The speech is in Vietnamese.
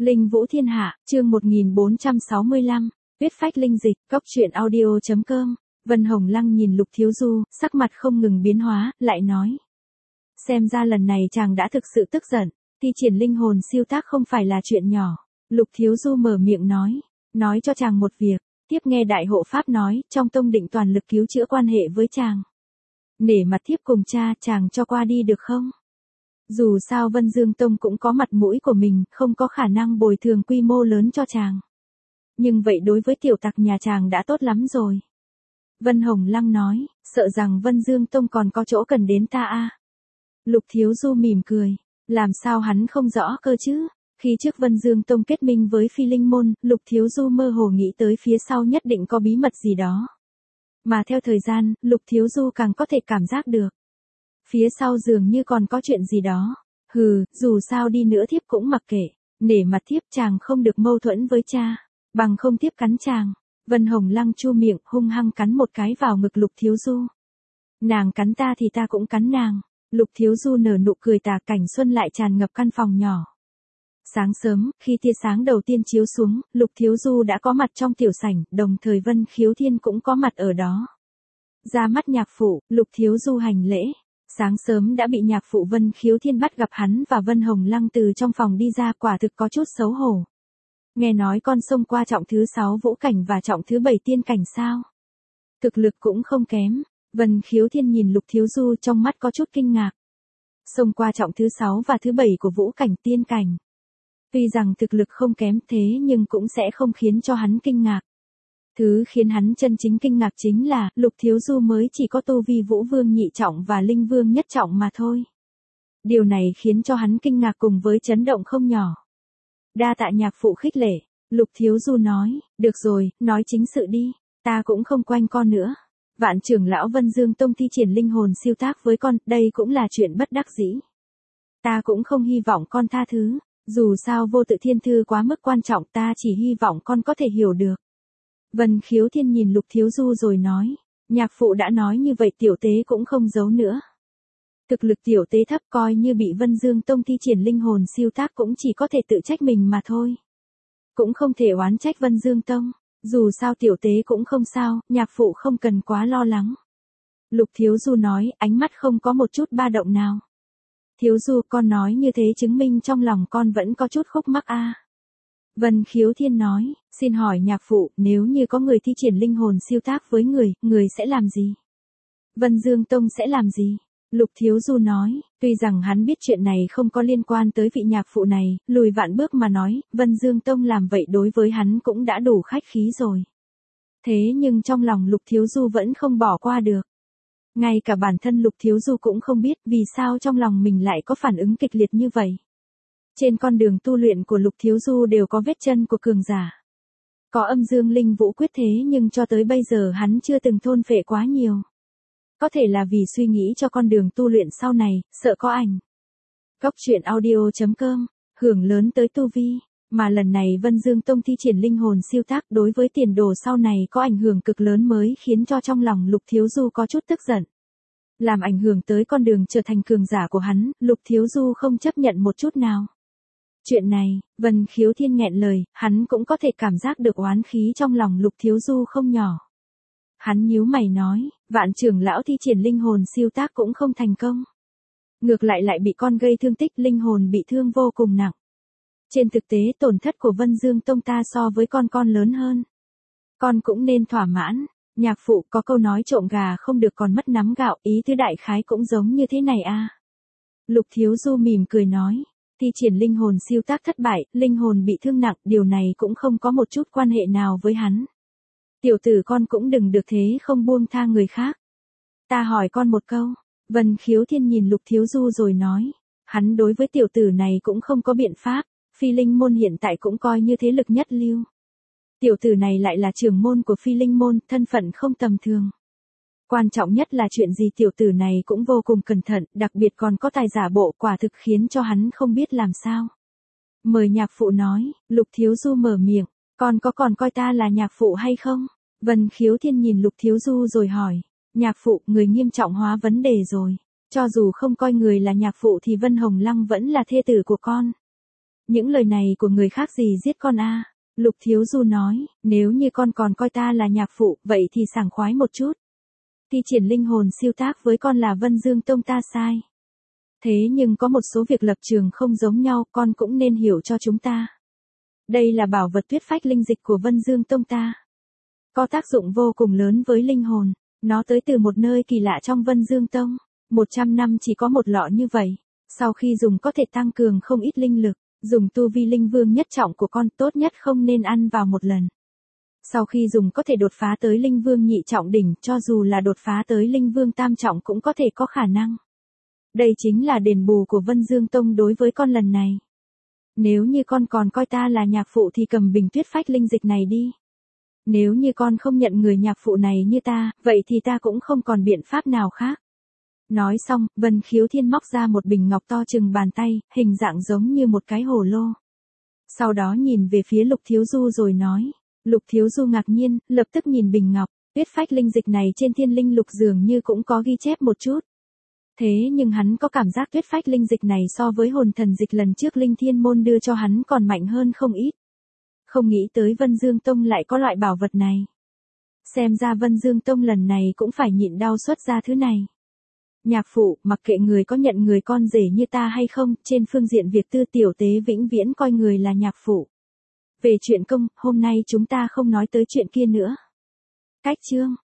Linh Vũ Thiên Hạ, chương 1465, viết phách linh dịch, góc truyện audio.com. Vân Hồng Lăng nhìn Lục Thiếu Du, sắc mặt không ngừng biến hóa, lại nói. Xem ra lần này chàng đã thực sự tức giận, thi triển linh hồn siêu tác không phải là chuyện nhỏ. Lục Thiếu Du mở miệng nói cho chàng một việc, tiếp nghe đại hộ pháp nói, trong tông định toàn lực cứu chữa quan hệ với chàng. Nể mặt thiếp cùng cha, chàng cho qua đi được không? Dù sao Vân Dương Tông cũng có mặt mũi của mình, không có khả năng bồi thường quy mô lớn cho chàng. Nhưng vậy đối với tiểu tặc nhà chàng đã tốt lắm rồi. Vân Hồng Lăng nói, sợ rằng Vân Dương Tông còn có chỗ cần đến ta a. Lục Thiếu Du mỉm cười, làm sao hắn không rõ cơ chứ? Khi trước Vân Dương Tông kết minh với Phi Linh Môn, Lục Thiếu Du mơ hồ nghĩ tới phía sau nhất định có bí mật gì đó. Mà theo thời gian, Lục Thiếu Du càng có thể cảm giác được. Phía sau dường như còn có chuyện gì đó. Dù sao đi nữa thiếp cũng mặc kệ. Nể mặt thiếp chàng không được mâu thuẫn với cha. Bằng không thiếp cắn chàng. Vân Hồng Lăng chu miệng hung hăng cắn một cái vào ngực Lục Thiếu Du. Nàng cắn ta thì ta cũng cắn nàng. Lục Thiếu Du nở nụ cười tà, cảnh xuân lại tràn ngập căn phòng nhỏ. Sáng sớm, khi tia sáng đầu tiên chiếu xuống, Lục Thiếu Du đã có mặt trong tiểu sảnh, đồng thời Vân Khiếu Thiên cũng có mặt ở đó. Ra mắt nhạc phụ, Lục Thiếu Du hành lễ. Sáng sớm đã bị nhạc phụ Vân Khiếu Thiên bắt gặp hắn và Vân Hồng Lăng từ trong phòng đi ra, quả thực có chút xấu hổ. Nghe nói con xông qua trọng thứ 6 vũ cảnh và trọng thứ 7 tiên cảnh sao? Thực lực cũng không kém. Vân Khiếu Thiên nhìn Lục Thiếu Du trong mắt có chút kinh ngạc. Xông qua trọng thứ 6 và thứ 7 của vũ cảnh tiên cảnh. Tuy rằng thực lực không kém thế nhưng cũng sẽ không khiến cho hắn kinh ngạc. Thứ khiến hắn chân chính kinh ngạc chính là, Lục Thiếu Du mới chỉ có tu vi Vũ Vương nhị trọng và Linh Vương nhất trọng mà thôi. Điều này khiến cho hắn kinh ngạc cùng với chấn động không nhỏ. Đa tạ nhạc phụ khích lệ, Lục Thiếu Du nói, được rồi, nói chính sự đi, ta cũng không quanh con nữa. Vạn trưởng lão Vân Dương Tông thi triển linh hồn siêu tác với con, đây cũng là chuyện bất đắc dĩ. Ta cũng không hy vọng con tha thứ, dù sao vô tự thiên thư quá mức quan trọng, ta chỉ hy vọng con có thể hiểu được. Vân Khiếu Thiên nhìn Lục Thiếu Du rồi nói, nhạc phụ đã nói như vậy tiểu tế cũng không giấu nữa. Thực lực tiểu tế thấp, coi như bị Vân Dương Tông thi triển linh hồn siêu tác cũng chỉ có thể tự trách mình mà thôi. Cũng không thể oán trách Vân Dương Tông, dù sao tiểu tế cũng không sao, nhạc phụ không cần quá lo lắng. Lục Thiếu Du nói, ánh mắt không có một chút ba động nào. Thiếu Du, con nói như thế chứng minh trong lòng con vẫn có chút khúc mắc a. Vân Khiếu Thiên nói, xin hỏi nhạc phụ, nếu như có người thi triển linh hồn siêu tác với người sẽ làm gì? Vân Dương Tông sẽ làm gì? Lục Thiếu Du nói, tuy rằng hắn biết chuyện này không có liên quan tới vị nhạc phụ này, lùi vạn bước mà nói, Vân Dương Tông làm vậy đối với hắn cũng đã đủ khách khí rồi. Thế nhưng trong lòng Lục Thiếu Du vẫn không bỏ qua được. Ngay cả bản thân Lục Thiếu Du cũng không biết vì sao trong lòng mình lại có phản ứng kịch liệt như vậy. Trên con đường tu luyện của Lục Thiếu Du đều có vết chân của cường giả. Có âm dương linh vũ quyết thế nhưng cho tới bây giờ hắn chưa từng thôn phệ quá nhiều. Có thể là vì suy nghĩ cho con đường tu luyện sau này, sợ có ảnh. Góc truyện audio.com, hưởng lớn tới tu vi, mà lần này Vân Dương Tông thi triển linh hồn siêu tác đối với tiền đồ sau này có ảnh hưởng cực lớn mới khiến cho trong lòng Lục Thiếu Du có chút tức giận. Làm ảnh hưởng tới con đường trở thành cường giả của hắn, Lục Thiếu Du không chấp nhận một chút nào. Chuyện này, Vân Khiếu Thiên nghẹn lời, hắn cũng có thể cảm giác được oán khí trong lòng Lục Thiếu Du không nhỏ. Hắn nhíu mày nói, vạn trưởng lão thi triển linh hồn siêu tác cũng không thành công. Ngược lại bị con gây thương tích, linh hồn bị thương vô cùng nặng. Trên thực tế tổn thất của Vân Dương Tông ta so với con lớn hơn. Con cũng nên thỏa mãn, nhạc phụ có câu nói trộm gà không được còn mất nắm gạo, ý tứ đại khái cũng giống như thế này a. Lục Thiếu Du mỉm cười nói, thi triển linh hồn siêu tác thất bại, linh hồn bị thương nặng, điều này cũng không có một chút quan hệ nào với hắn. Tiểu tử con cũng đừng được thế không buông tha người khác. Ta hỏi con một câu, Vân Khiếu Thiên nhìn Lục Thiếu Du rồi nói, hắn đối với tiểu tử này cũng không có biện pháp, Phi Linh Môn hiện tại cũng coi như thế lực nhất lưu. Tiểu tử này lại là trưởng môn của Phi Linh Môn, thân phận không tầm thường. Quan trọng nhất là chuyện gì tiểu tử này cũng vô cùng cẩn thận, đặc biệt còn có tài giả bộ, quả thực khiến cho hắn không biết làm sao. Mời nhạc phụ nói, Lục Thiếu Du mở miệng, con có còn coi ta là nhạc phụ hay không? Vân Khiếu Thiên nhìn Lục Thiếu Du rồi hỏi, nhạc phụ, người nghiêm trọng hóa vấn đề rồi. Cho dù không coi người là nhạc phụ thì Vân Hồng Lăng vẫn là thê tử của con. Những lời này của người khác gì giết con a? Lục Thiếu Du nói, nếu như con còn coi ta là nhạc phụ, vậy thì sảng khoái một chút. Thi triển linh hồn siêu tác với con là Vân Dương Tông ta sai. Thế nhưng có một số việc lập trường không giống nhau, con cũng nên hiểu cho chúng ta. Đây là bảo vật tuyết phách linh dịch của Vân Dương Tông ta. Có tác dụng vô cùng lớn với linh hồn. Nó tới từ một nơi kỳ lạ trong Vân Dương Tông. 100 năm chỉ có một lọ như vậy. Sau khi dùng có thể tăng cường không ít linh lực. Dùng tu vi linh vương nhất trọng của con, tốt nhất không nên ăn vào một lần. Sau khi dùng có thể đột phá tới linh vương nhị trọng đỉnh, cho dù là đột phá tới linh vương tam trọng cũng có thể có khả năng. Đây chính là đền bù của Vân Dương Tông đối với con lần này. Nếu như con còn coi ta là nhạc phụ thì cầm bình tuyết phách linh dịch này đi. Nếu như con không nhận người nhạc phụ này như ta, vậy thì ta cũng không còn biện pháp nào khác. Nói xong, Vân Khiếu Thiên móc ra một bình ngọc to chừng bàn tay, hình dạng giống như một cái hồ lô. Sau đó nhìn về phía Lục Thiếu Du rồi nói. Lục Thiếu Du ngạc nhiên, lập tức nhìn bình ngọc, tuyết phách linh dịch này trên Thiên Linh Lục dường như cũng có ghi chép một chút. Thế nhưng hắn có cảm giác tuyết phách linh dịch này so với hồn thần dịch lần trước Linh Thiên Môn đưa cho hắn còn mạnh hơn không ít. Không nghĩ tới Vân Dương Tông lại có loại bảo vật này. Xem ra Vân Dương Tông lần này cũng phải nhịn đau xuất ra thứ này. Nhạc phụ, mặc kệ người có nhận người con rể như ta hay không, trên phương diện việc tư tiểu tế vĩnh viễn coi người là nhạc phụ. Về chuyện công, hôm nay chúng ta không nói tới chuyện kia nữa. Cách chương